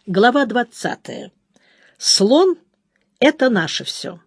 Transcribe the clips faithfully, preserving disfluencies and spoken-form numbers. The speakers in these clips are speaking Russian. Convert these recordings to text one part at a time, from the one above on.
Глава двадцатая. Слон — это наше все.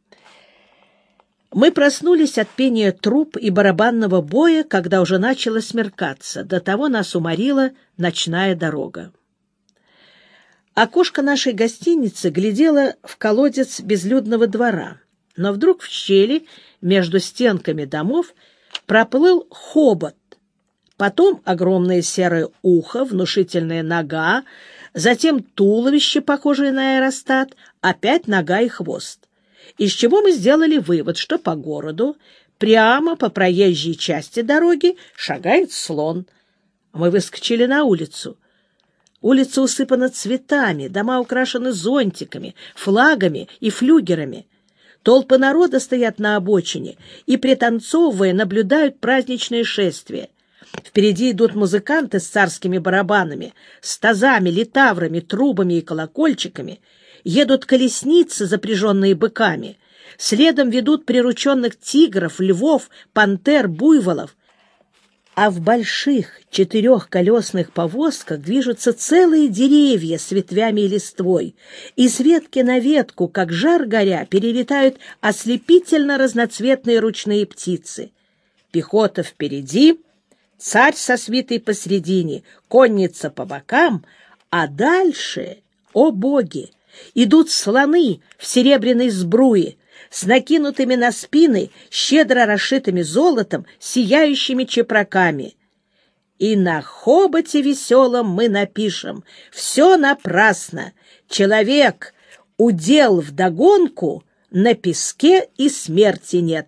Мы проснулись от пения труб и барабанного боя, когда уже начало смеркаться. До того нас уморила ночная дорога. Окошко нашей гостиницы глядело в колодец безлюдного двора, но вдруг в щели между стенками домов проплыл хобот, потом огромное серое ухо, внушительная нога, затем туловище, похожее на аэростат, опять нога и хвост. Из чего мы сделали вывод, что по городу, прямо по проезжей части дороги, шагает слон. Мы выскочили на улицу. Улица усыпана цветами, дома украшены зонтиками, флагами и флюгерами. Толпы народа стоят на обочине и, пританцовывая, наблюдают праздничное шествие. Впереди идут музыканты с царскими барабанами, с тазами, литаврами, трубами и колокольчиками. Едут колесницы, запряженные быками. Следом ведут прирученных тигров, львов, пантер, буйволов. А в больших четырехколесных повозках движутся целые деревья с ветвями и листвой, и с ветки на ветку, как жар горя, перелетают ослепительно разноцветные ручные птицы. Пехота впереди, царь со свитой посредине, конница по бокам, а дальше, о боги, идут слоны в серебряной сбруе, с накинутыми на спины, щедро расшитыми золотом, сияющими чепраками. И на хоботе веселом мы напишем: «Все напрасно, человек удел вдогонку, на песке и смерти нет».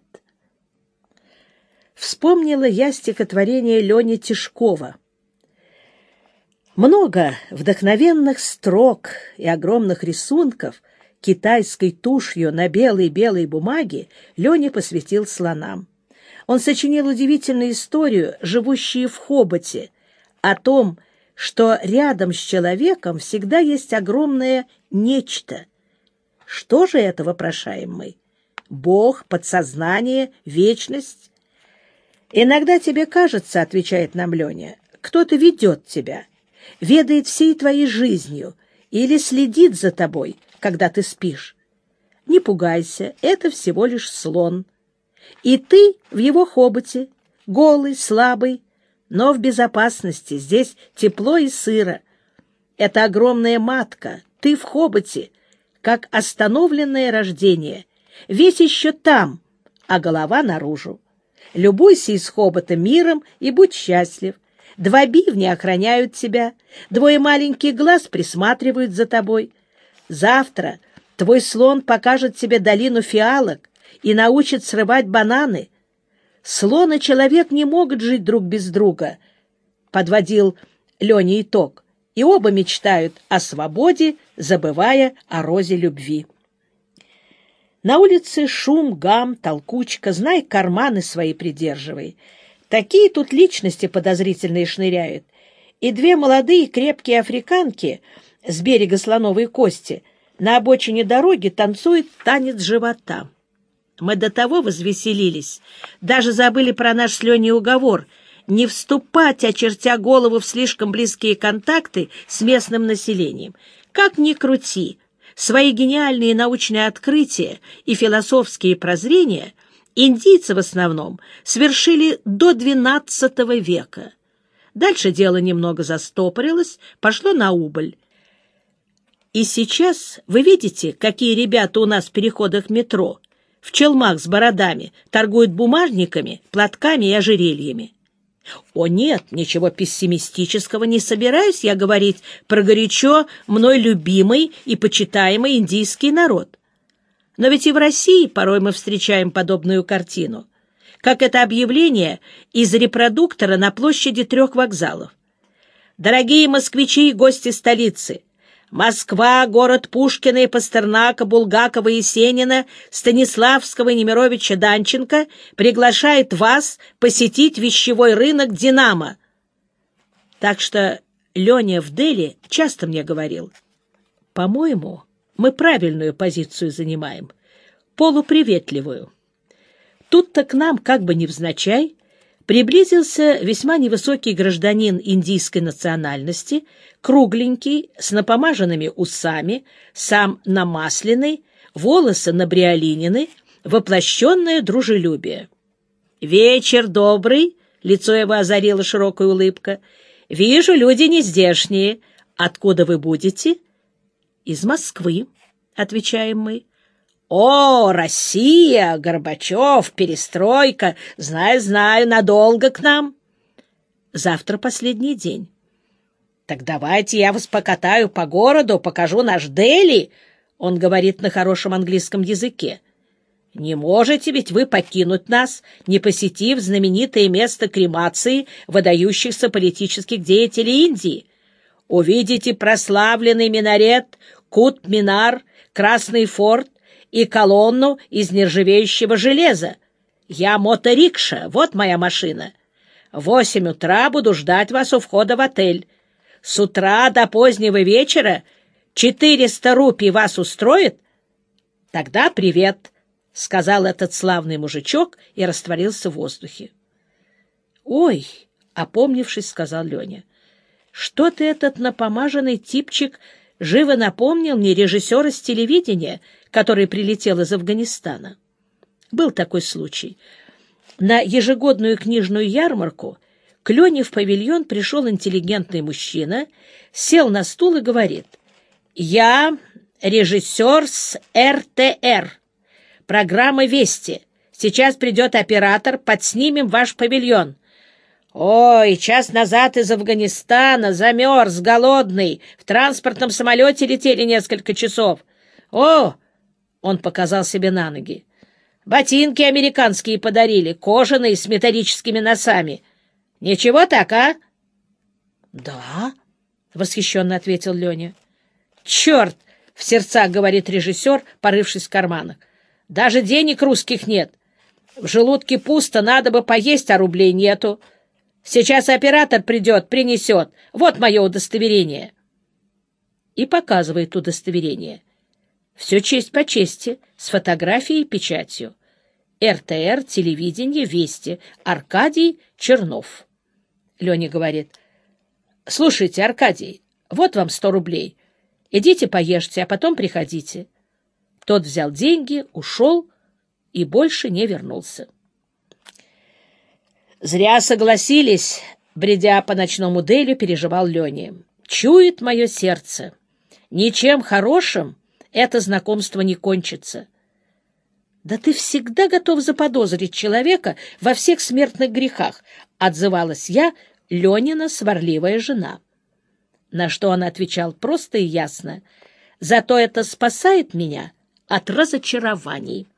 Вспомнила я стихотворение Лени Тишкова. Много вдохновенных строк и огромных рисунков китайской тушью на белой-белой бумаге Леня посвятил слонам. Он сочинил удивительную историю, живущую в хоботе, о том, что рядом с человеком всегда есть огромное нечто. Что же это, вопрошаем мы? Бог, подсознание, вечность? «Иногда тебе кажется, — отвечает нам Леня, — кто-то ведет тебя, ведает всей твоей жизнью или следит за тобой, когда ты спишь. Не пугайся, это всего лишь слон. И ты в его хоботе, голый, слабый, но в безопасности, здесь тепло и сыро. Это огромная матка, ты в хоботе, как остановленное рождение, весь еще там, а голова наружу. Любуйся из хобота миром и будь счастлив. Два бивня охраняют тебя, двое маленьких глаз присматривают за тобой. Завтра твой слон покажет тебе долину фиалок и научит срывать бананы. Слон и человек не могут жить друг без друга, — подводил Леня итог, и оба мечтают о свободе, забывая о розе любви. На улице шум, гам, толкучка, знай, карманы свои придерживай. Такие тут личности подозрительные шныряют. И две молодые крепкие африканки с берега слоновой кости на обочине дороги танцуют танец живота. Мы до того возвеселились, даже забыли про наш с Леней уговор не вступать, очертя голову, в слишком близкие контакты с местным населением. Как ни крути, свои гениальные научные открытия и философские прозрения индийцы в основном совершили до двенадцатого века. Дальше дело немного застопорилось, пошло на убыль. И сейчас вы видите, какие ребята у нас в переходах метро, в челмах с бородами, торгуют бумажниками, платками и ожерельями. О нет, ничего пессимистического не собираюсь я говорить про горячо мной любимый и почитаемый индийский народ. Но ведь и в России порой мы встречаем подобную картину, как это объявление из репродуктора на площади трех вокзалов. Дорогие москвичи и гости столицы! Москва, город Пушкина и Пастернака, Булгакова, Есенина, Станиславского и Немировича Данченко приглашает вас посетить вещевой рынок «Динамо». Так что Леня в Дели часто мне говорил: по-моему, мы правильную позицию занимаем, полуприветливую. Тут-то к нам, как бы невзначай, приблизился весьма невысокий гражданин индийской национальности, кругленький, с напомаженными усами, сам намасленный, волосы набриолинены, воплощенное дружелюбие. «Вечер добрый!» — лицо его озарила широкая улыбка. «Вижу, люди не здешние. Откуда вы будете?» «Из Москвы», — отвечаем мы. «О, Россия, Горбачев, перестройка! Знаю, знаю, надолго к нам?» «Завтра последний день». «Так давайте я вас покатаю по городу, покажу наш Дели», — он говорит на хорошем английском языке. «Не можете ведь вы покинуть нас, не посетив знаменитое место кремации выдающихся политических деятелей Индии. Увидите прославленный минарет, Кут-Минар, Красный форт и колонну из нержавеющего железа. Я моторикша, вот моя машина. В восемь утра буду ждать вас у входа в отель. С утра до позднего вечера четыреста рупий вас устроит? Тогда привет», — сказал этот славный мужичок и растворился в воздухе. «Ой», — опомнившись, сказал Леня, — «что ты этот напомаженный типчик живо напомнил мне режиссера с телевидения, который прилетел из Афганистана. Был такой случай. На ежегодную книжную ярмарку к Лене в павильон пришел интеллигентный мужчина, сел на стул и говорит: «Я режиссер с эр тэ эр. Программа «Вести». Сейчас придет оператор, подснимем ваш павильон». «Ой, час назад из Афганистана, замерз, голодный, в транспортном самолете летели несколько часов. О!» — он показал себе на ноги. «Ботинки американские подарили, кожаные, с металлическими носами. Ничего так, а?» «Да», — восхищенно ответил Леня. «Черт!» — в сердцах говорит режиссер, порывшись в карманах. «Даже денег русских нет. В желудке пусто, надо бы поесть, а рублей нету. Сейчас оператор придет, принесет. Вот мое удостоверение». И показывает удостоверение. Все честь по чести, с фотографией и печатью. эр тэ эр, телевидение, Вести. Аркадий Чернов. Леня говорит: «Слушайте, Аркадий, вот вам сто рублей. Идите поешьте, а потом приходите». Тот взял деньги, ушел и больше не вернулся. «Зря согласились», — бредя по ночному Делю, переживал Леня. «Чует мое сердце. Ничем хорошим это знакомство не кончится». «Да ты всегда готов заподозрить человека во всех смертных грехах», — отзывалась я, Ленина сварливая жена. На что он отвечал просто и ясно: «Зато это спасает меня от разочарований».